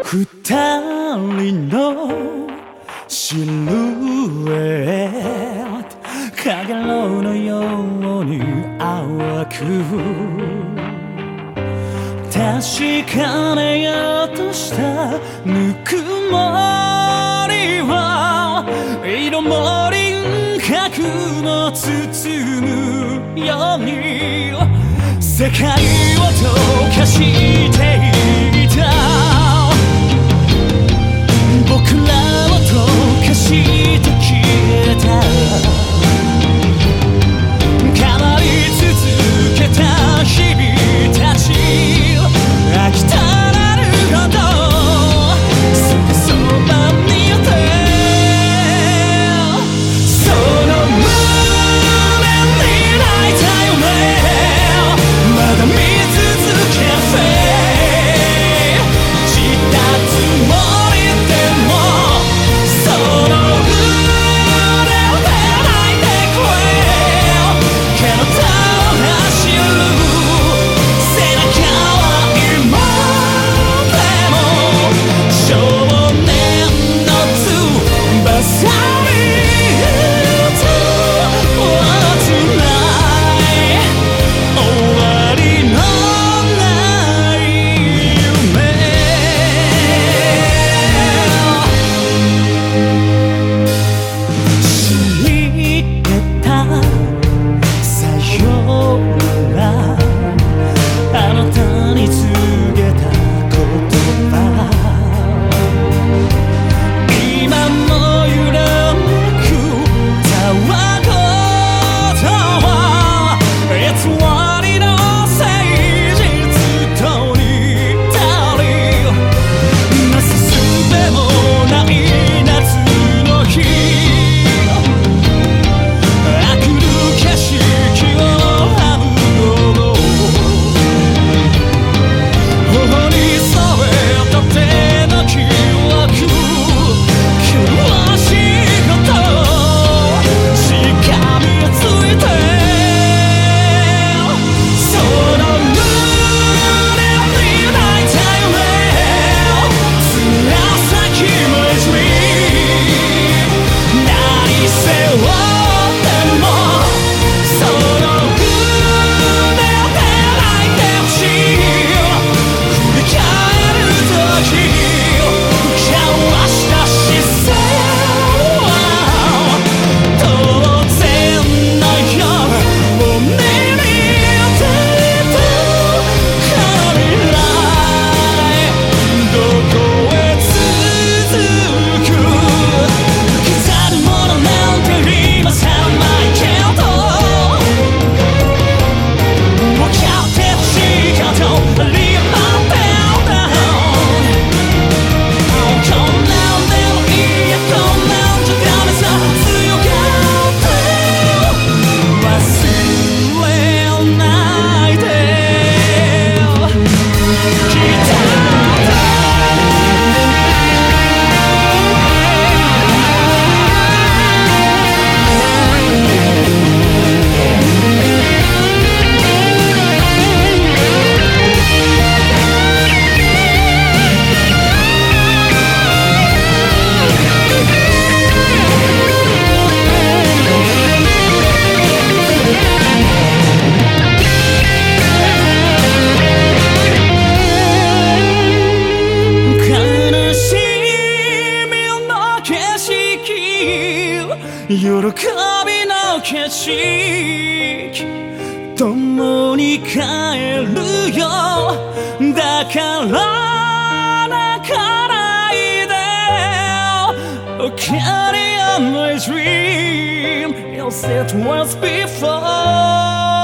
二人のシルエットかげろうのように淡く確かめようとしたぬくもりを色も輪郭も包むように世界を溶かしていた僕らを溶かして消えた変わり続けた日々たち飽きたなるほどすぐそばにいてその胸に泣いた夢まだ見続けて散ったつもり喜びの景色共に帰るよだから泣かないで Oh, carry on my dream Yes, it was before